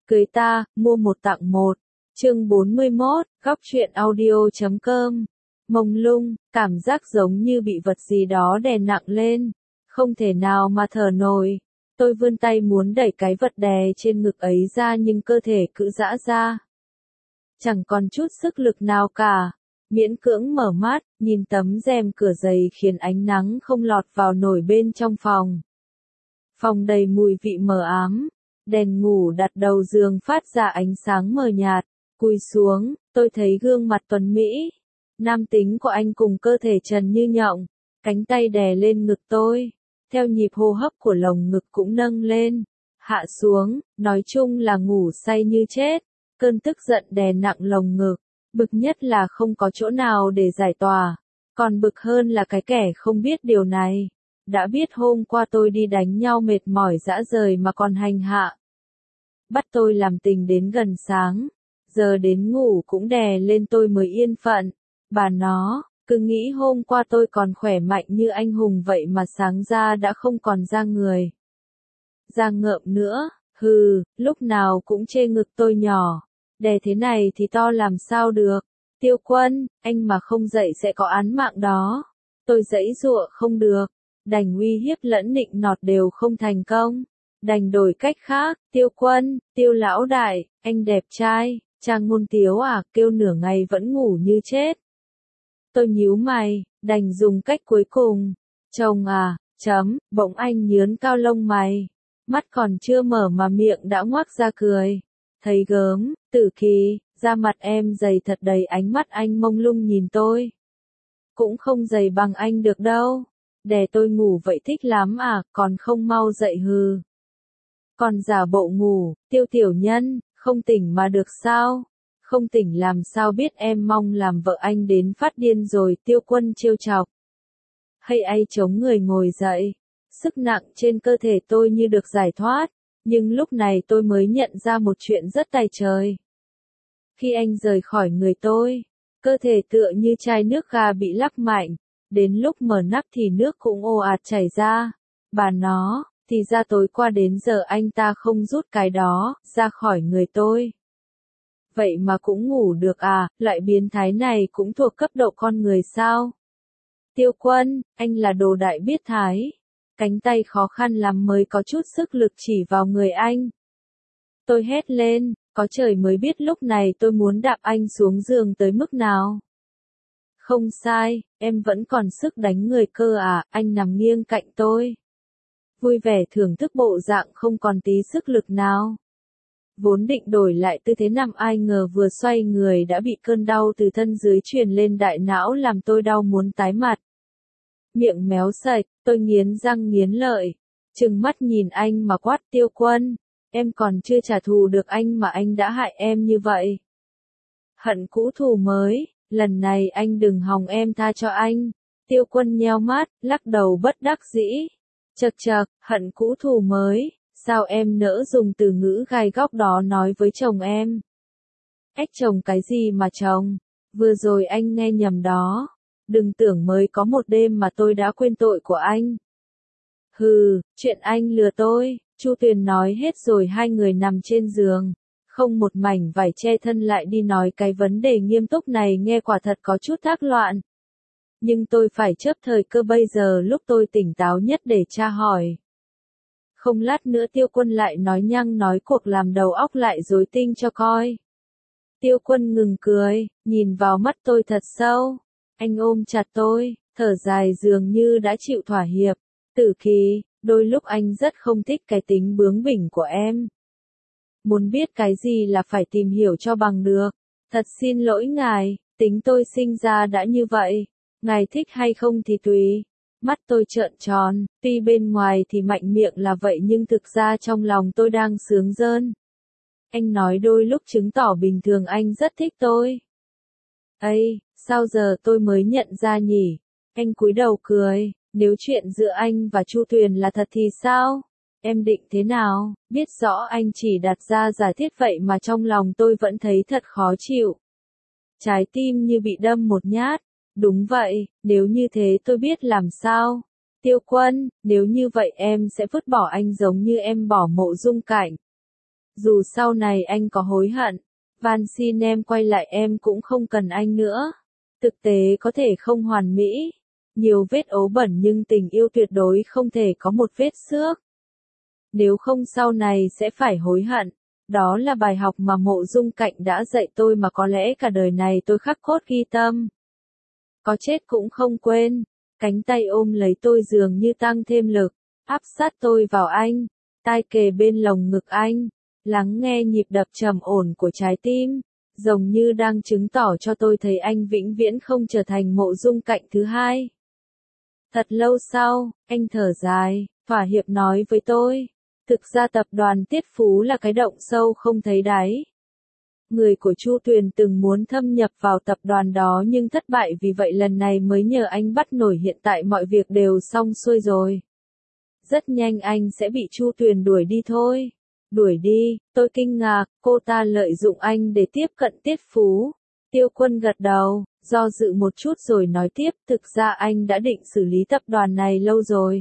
Cưới ta, mua một tặng một. Chương 41, góc truyện audio.com. Mông lung, cảm giác giống như bị vật gì đó đè nặng lên, không thể nào mà thở nổi. Tôi vươn tay muốn đẩy cái vật đè trên ngực ấy ra nhưng cơ thể cứ giãn ra. Chẳng còn chút sức lực nào cả. Miễn cưỡng mở mắt, nhìn tấm rèm cửa dày khiến ánh nắng không lọt vào nổi bên trong phòng. Phòng đầy mùi vị mờ ám. Đèn ngủ đặt đầu giường phát ra ánh sáng mờ nhạt. Cúi xuống, tôi thấy gương mặt tuấn mỹ. Nam tính của anh cùng cơ thể trần như nhộng. Cánh tay đè lên ngực tôi. Theo nhịp hô hấp của lồng ngực cũng nâng lên. Hạ xuống, nói chung là ngủ say như chết. Cơn tức giận đè nặng lồng ngực. Bực nhất là không có chỗ nào để giải tỏa. Còn bực hơn là cái kẻ không biết điều này. Đã biết hôm qua tôi đi đánh nhau mệt mỏi rã rời mà còn hành hạ. Bắt tôi làm tình đến gần sáng. Giờ đến ngủ cũng đè lên tôi mới yên phận. Bà nó, cứ nghĩ hôm qua tôi còn khỏe mạnh như anh hùng vậy mà sáng ra đã không còn da người. Da ngợm nữa, hừ, lúc nào cũng chê ngực tôi nhỏ. Đè thế này thì to làm sao được. Tiêu Quân, anh mà không dậy sẽ có án mạng đó. Tôi giãy giụa không được. Đành uy hiếp lẫn nịnh nọt đều không thành công. Đành đổi cách khác. Tiêu Quân, Tiêu lão đại, anh đẹp trai. Trang Ngôn Tiếu à, kêu nửa ngày vẫn ngủ như chết. Tôi nhíu mày, đành dùng cách cuối cùng. Chồng à, bỗng anh nhướn cao lông mày. Mắt còn chưa mở mà miệng đã ngoác ra cười. Thấy gớm, Tử Kỳ, da mặt em dày thật đầy ánh mắt anh mông lung nhìn tôi. Cũng không dày bằng anh được đâu. Đè tôi ngủ vậy thích lắm à, còn không mau dậy hừ. Còn giả bộ ngủ, Tiêu tiểu nhân, không tỉnh mà được sao? Không tỉnh làm sao biết em mong làm vợ anh đến phát điên rồi. Tiêu Quân trêu chọc. Hay ai chống người ngồi dậy. Sức nặng trên cơ thể tôi như được giải thoát. Nhưng lúc này tôi mới nhận ra một chuyện rất tài trời. Khi anh rời khỏi người tôi, cơ thể tựa như chai nước ga bị lắc mạnh. Đến lúc mở nắp thì nước cũng ồ ạt chảy ra. Bà nó, thì ra tối qua đến giờ anh ta không rút cái đó ra khỏi người tôi. Vậy mà cũng ngủ được à, loại biến thái này cũng thuộc cấp độ con người sao? Tiêu Quân, anh là đồ đại biết thái. Cánh tay khó khăn lắm mới có chút sức lực chỉ vào người anh. Tôi hét lên, có trời mới biết lúc này tôi muốn đạp anh xuống giường tới mức nào. Không sai, em vẫn còn sức đánh người cơ à, anh nằm nghiêng cạnh tôi. Vui vẻ thưởng thức bộ dạng không còn tí sức lực nào. Vốn định đổi lại tư thế nằm ai ngờ vừa xoay người đã bị cơn đau từ thân dưới truyền lên đại não làm tôi đau muốn tái mặt. Miệng méo sạch, tôi nghiến răng nghiến lợi. Trừng mắt nhìn anh mà quát Tiêu Quân. Em còn chưa trả thù được anh mà anh đã hại em như vậy. Hận cũ thù mới, lần này anh đừng hòng em tha cho anh. Tiêu Quân nheo mắt, lắc đầu bất đắc dĩ. Chậc chậc, hận cũ thù mới, sao em nỡ dùng từ ngữ gai góc đó nói với chồng em? Ếch chồng cái gì mà chồng? Vừa rồi anh nghe nhầm đó. Đừng tưởng mới có một đêm mà tôi đã quên tội của anh. Hừ, chuyện anh lừa tôi, Chu Tuyền nói hết rồi. Hai người nằm trên giường, không một mảnh vải che thân lại đi nói cái vấn đề nghiêm túc này nghe quả thật có chút thác loạn. Nhưng tôi phải chớp thời cơ bây giờ lúc tôi tỉnh táo nhất để tra hỏi. Không lát nữa Tiêu Quân lại nói nhăng nói cuộc làm đầu óc lại rối tinh cho coi. Tiêu Quân ngừng cười, nhìn vào mắt tôi thật sâu. Anh ôm chặt tôi, thở dài dường như đã chịu thỏa hiệp. Tử Kỳ, đôi lúc anh rất không thích cái tính bướng bỉnh của em. Muốn biết cái gì là phải tìm hiểu cho bằng được. Thật xin lỗi ngài, tính tôi sinh ra đã như vậy. Ngài thích hay không thì tùy. Mắt tôi trợn tròn, tuy bên ngoài thì mạnh miệng là vậy nhưng thực ra trong lòng tôi đang sướng rơn. Anh nói đôi lúc chứng tỏ bình thường anh rất thích tôi. Ây, sao giờ tôi mới nhận ra nhỉ? Anh cúi đầu cười, nếu chuyện giữa anh và Chu Tuyền là thật thì sao? Em định thế nào? Biết rõ anh chỉ đặt ra giả thiết vậy mà trong lòng tôi vẫn thấy thật khó chịu. Trái tim như bị đâm một nhát. Đúng vậy, nếu như thế tôi biết làm sao. Tiêu Quân, nếu như vậy em sẽ vứt bỏ anh giống như em bỏ Mộ Dung Cảnh. Dù sau này anh có hối hận, van xin em quay lại em cũng không cần anh nữa. Thực tế có thể không hoàn mỹ, nhiều vết ố bẩn nhưng tình yêu tuyệt đối không thể có một vết xước. Nếu không sau này sẽ phải hối hận. Đó là bài học mà Mộ Dung Cạnh đã dạy tôi mà có lẽ cả đời này tôi khắc cốt ghi tâm. Có chết cũng không quên, cánh tay ôm lấy tôi dường như tăng thêm lực, áp sát tôi vào anh, tai kề bên lồng ngực anh, lắng nghe nhịp đập trầm ổn của trái tim, giống như đang chứng tỏ cho tôi thấy anh vĩnh viễn không trở thành Mộ Dung Cạnh thứ hai. Thật lâu sau, anh thở dài, thỏa hiệp nói với tôi. Thực ra tập đoàn Tiết Phú là cái động sâu không thấy đáy. Người của Chu Tuyền từng muốn thâm nhập vào tập đoàn đó nhưng thất bại vì vậy lần này mới nhờ anh bắt nổi hiện tại mọi việc đều xong xuôi rồi. Rất nhanh anh sẽ bị Chu Tuyền đuổi đi thôi. Đuổi đi, tôi kinh ngạc, cô ta lợi dụng anh để tiếp cận Tiết Phú. Tiêu Quân gật đầu, do dự một chút rồi nói tiếp, thực ra anh đã định xử lý tập đoàn này lâu rồi.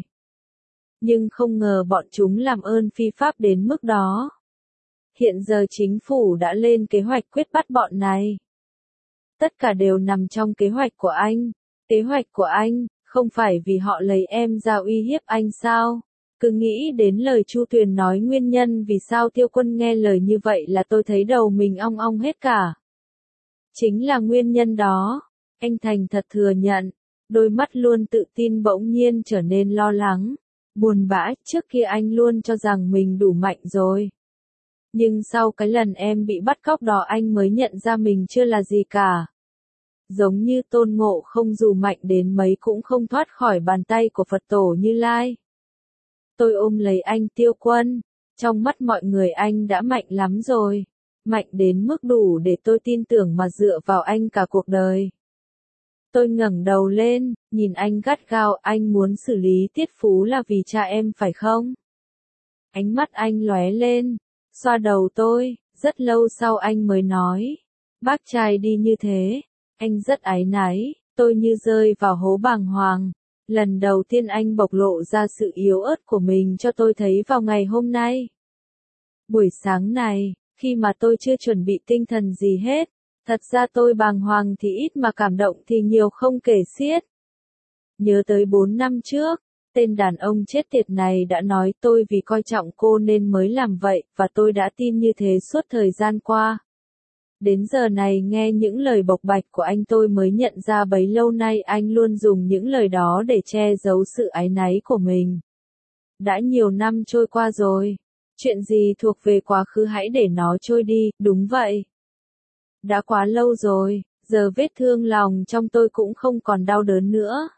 Nhưng không ngờ bọn chúng làm ơn phi pháp đến mức đó. Hiện giờ chính phủ đã lên kế hoạch quyết bắt bọn này. Tất cả đều nằm trong kế hoạch của anh. Kế hoạch của anh, không phải vì họ lấy em ra uy hiếp anh sao? Cứ nghĩ đến lời Chu Tuyền nói nguyên nhân vì sao Tiêu Quân nghe lời như vậy là tôi thấy đầu mình ong ong hết cả. Chính là nguyên nhân đó. Anh thành thật thừa nhận. Đôi mắt luôn tự tin bỗng nhiên trở nên lo lắng. Buồn bã, trước kia anh luôn cho rằng mình đủ mạnh rồi. Nhưng sau cái lần em bị bắt cóc đó anh mới nhận ra mình chưa là gì cả. Giống như Tôn Ngộ Không dù mạnh đến mấy cũng không thoát khỏi bàn tay của Phật Tổ Như Lai. Tôi ôm lấy anh Tiêu Quân, trong mắt mọi người anh đã mạnh lắm rồi. Mạnh đến mức đủ để tôi tin tưởng mà dựa vào anh cả cuộc đời. Tôi ngẩng đầu lên, nhìn anh gắt gao, anh muốn xử lý Tiết Phú là vì cha em phải không? Ánh mắt anh lóe lên, xoa đầu tôi, rất lâu sau anh mới nói. Bác trai đi như thế, anh rất áy náy, tôi như rơi vào hố bàng hoàng. Lần đầu tiên anh bộc lộ ra sự yếu ớt của mình cho tôi thấy vào ngày hôm nay. Buổi sáng này, khi mà tôi chưa chuẩn bị tinh thần gì hết. Thật ra tôi bàng hoàng thì ít mà cảm động thì nhiều không kể xiết. Nhớ tới 4 năm trước, tên đàn ông chết tiệt này đã nói tôi vì coi trọng cô nên mới làm vậy, và tôi đã tin như thế suốt thời gian qua. Đến giờ này nghe những lời bộc bạch của anh tôi mới nhận ra bấy lâu nay anh luôn dùng những lời đó để che giấu sự áy náy của mình. Đã nhiều năm trôi qua rồi, chuyện gì thuộc về quá khứ hãy để nó trôi đi, đúng vậy. Đã quá lâu rồi, giờ vết thương lòng trong tôi cũng không còn đau đớn nữa.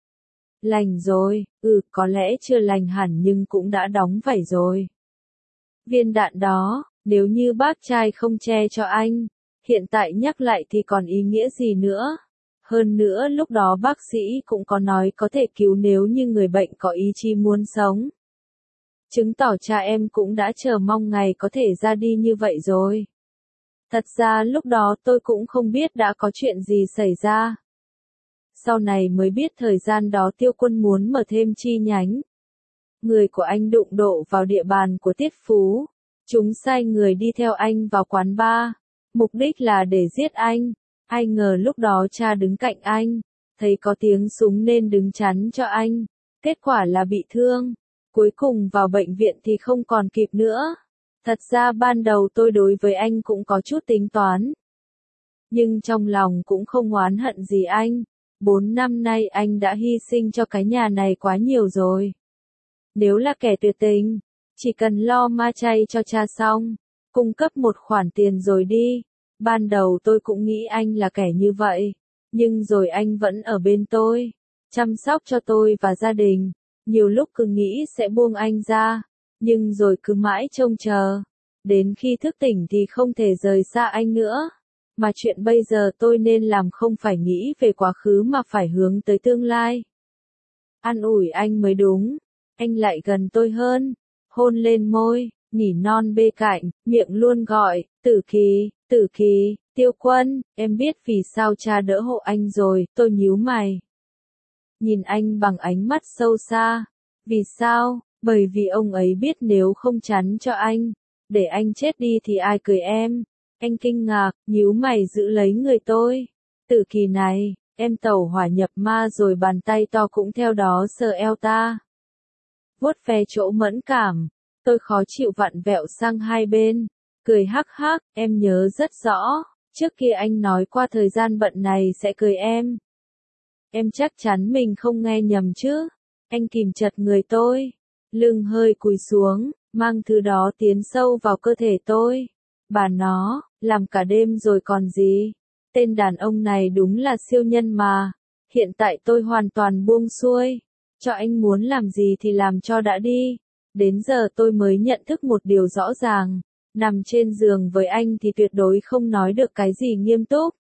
Lành rồi, có lẽ chưa lành hẳn nhưng cũng đã đóng vảy rồi. Viên đạn đó, nếu như bác trai không che cho anh, hiện tại nhắc lại thì còn ý nghĩa gì nữa. Hơn nữa lúc đó bác sĩ cũng có nói có thể cứu nếu như người bệnh có ý chí muốn sống. Chứng tỏ cha em cũng đã chờ mong ngày có thể ra đi như vậy rồi. Thật ra lúc đó tôi cũng không biết đã có chuyện gì xảy ra. Sau này mới biết thời gian đó Tiêu Quân muốn mở thêm chi nhánh. Người của anh đụng độ vào địa bàn của Tiết Phú. Chúng sai người đi theo anh vào quán bar. Mục đích là để giết anh. Ai ngờ lúc đó cha đứng cạnh anh. Thấy có tiếng súng nên đứng chắn cho anh. Kết quả là bị thương. Cuối cùng vào bệnh viện thì không còn kịp nữa. Thật ra ban đầu tôi đối với anh cũng có chút tính toán. Nhưng trong lòng cũng không oán hận gì anh. 4 năm nay anh đã hy sinh cho cái nhà này quá nhiều rồi. Nếu là kẻ tuyệt tình, chỉ cần lo ma chay cho cha xong, cung cấp một khoản tiền rồi đi. Ban đầu tôi cũng nghĩ anh là kẻ như vậy. Nhưng rồi anh vẫn ở bên tôi, chăm sóc cho tôi và gia đình. Nhiều lúc cứ nghĩ sẽ buông anh ra. Nhưng rồi cứ mãi trông chờ. Đến khi thức tỉnh thì không thể rời xa anh nữa. Mà chuyện bây giờ tôi nên làm không phải nghĩ về quá khứ mà phải hướng tới tương lai. An ủi anh mới đúng. Anh lại gần tôi hơn. Hôn lên môi, nỉ non bê cạnh, miệng luôn gọi, Tử Kỳ, Tiêu Quân, em biết vì sao cha đỡ hộ anh rồi, tôi nhíu mày. Nhìn anh bằng ánh mắt sâu xa. Vì sao? Bởi vì ông ấy biết nếu không chắn cho anh, để anh chết đi thì ai cười em. Anh kinh ngạc, nhíu mày giữ lấy người tôi. Tử kỳ này, em tẩu hỏa nhập ma rồi bàn tay to cũng theo đó sờ eo ta. Vuốt ve chỗ mẫn cảm, tôi khó chịu vặn vẹo sang hai bên, cười hắc hắc, em nhớ rất rõ, trước kia anh nói qua thời gian bận này sẽ cười em. Em chắc chắn mình không nghe nhầm chứ. Anh kìm chặt người tôi, lưng hơi cúi xuống, mang thứ đó tiến sâu vào cơ thể tôi. Bà nó, làm cả đêm rồi còn gì. Tên đàn ông này đúng là siêu nhân mà. Hiện tại tôi hoàn toàn buông xuôi. Cho anh muốn làm gì thì làm cho đã đi. Đến giờ tôi mới nhận thức một điều rõ ràng. Nằm trên giường với anh thì tuyệt đối không nói được cái gì nghiêm túc.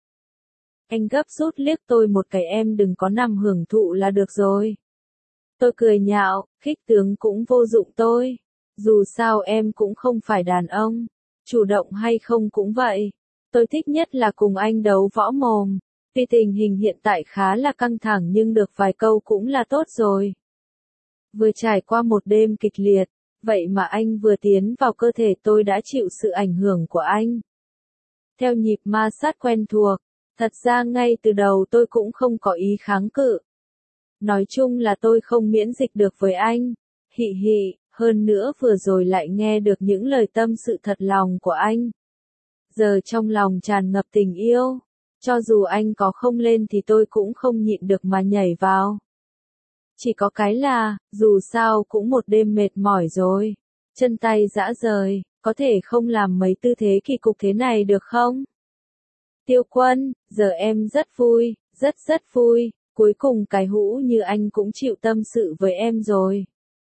Anh gấp rút liếc tôi một cái, em đừng có nằm hưởng thụ là được rồi. Tôi cười nhạo, khích tướng cũng vô dụng tôi. Dù sao em cũng không phải đàn ông. Chủ động hay không cũng vậy. Tôi thích nhất là cùng anh đấu võ mồm. Tuy tình hình hiện tại khá là căng thẳng nhưng được vài câu cũng là tốt rồi. Vừa trải qua một đêm kịch liệt, vậy mà anh vừa tiến vào cơ thể tôi đã chịu sự ảnh hưởng của anh. Theo nhịp ma sát quen thuộc, thật ra ngay từ đầu tôi cũng không có ý kháng cự. Nói chung là tôi không miễn dịch được với anh. Hị hị, hơn nữa vừa rồi lại nghe được những lời tâm sự thật lòng của anh. Giờ trong lòng tràn ngập tình yêu. Cho dù anh có không lên thì tôi cũng không nhịn được mà nhảy vào. Chỉ có cái là, dù sao cũng một đêm mệt mỏi rồi. Chân tay rã rời, có thể không làm mấy tư thế kỳ cục thế này được không? Tiêu Quân, giờ em rất vui, rất vui. Cuối cùng cái hũ như anh cũng chịu tâm sự với em rồi.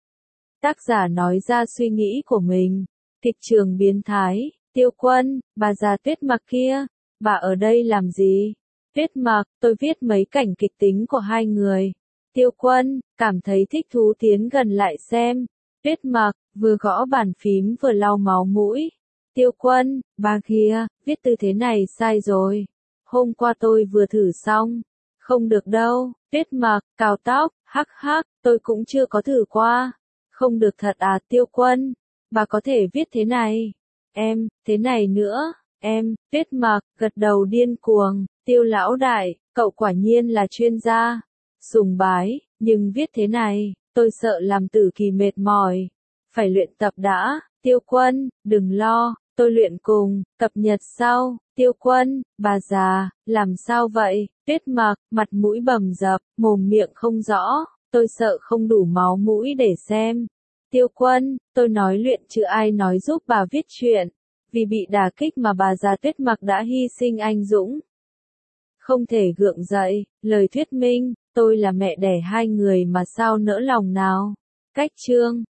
Tác giả nói ra suy nghĩ của mình. Kịch trường biến thái. Tiêu Quân, bà già Tuyết Mặc kia, bà ở đây làm gì? Tuyết Mặc, tôi viết mấy cảnh kịch tính của hai người. Tiêu Quân, cảm thấy thích thú tiến gần lại xem. Tuyết Mặc, vừa gõ bàn phím vừa lau máu mũi. Tiêu Quân, bà kia, viết tư thế này sai rồi. Hôm qua tôi vừa thử xong. Không được đâu. Tuyết Mặc, cào tóc, hắc hắc, tôi cũng chưa có thử qua. Không được thật à Tiêu Quân, bà có thể viết thế này. Em, thế này nữa, em, Tuyết Mặc, gật đầu điên cuồng, Tiêu lão đại, cậu quả nhiên là chuyên gia. Sùng bái, nhưng viết thế này, tôi sợ làm Tử Kỳ mệt mỏi. Phải luyện tập đã, Tiêu Quân, đừng lo, tôi luyện cùng, cập nhật sau. Tiêu Quân, bà già, làm sao vậy? Tuyết Mặc, mặt mũi bầm dập, mồm miệng không rõ, tôi sợ không đủ máu mũi để xem. Tiêu Quân, tôi nói luyện chứ ai nói giúp bà viết truyện. Vì bị đả kích mà bà già Tuyết Mặc đã hy sinh anh dũng. Không thể gượng dậy, lời thuyết minh, tôi là mẹ đẻ hai người mà sao nỡ lòng nào. Cách chương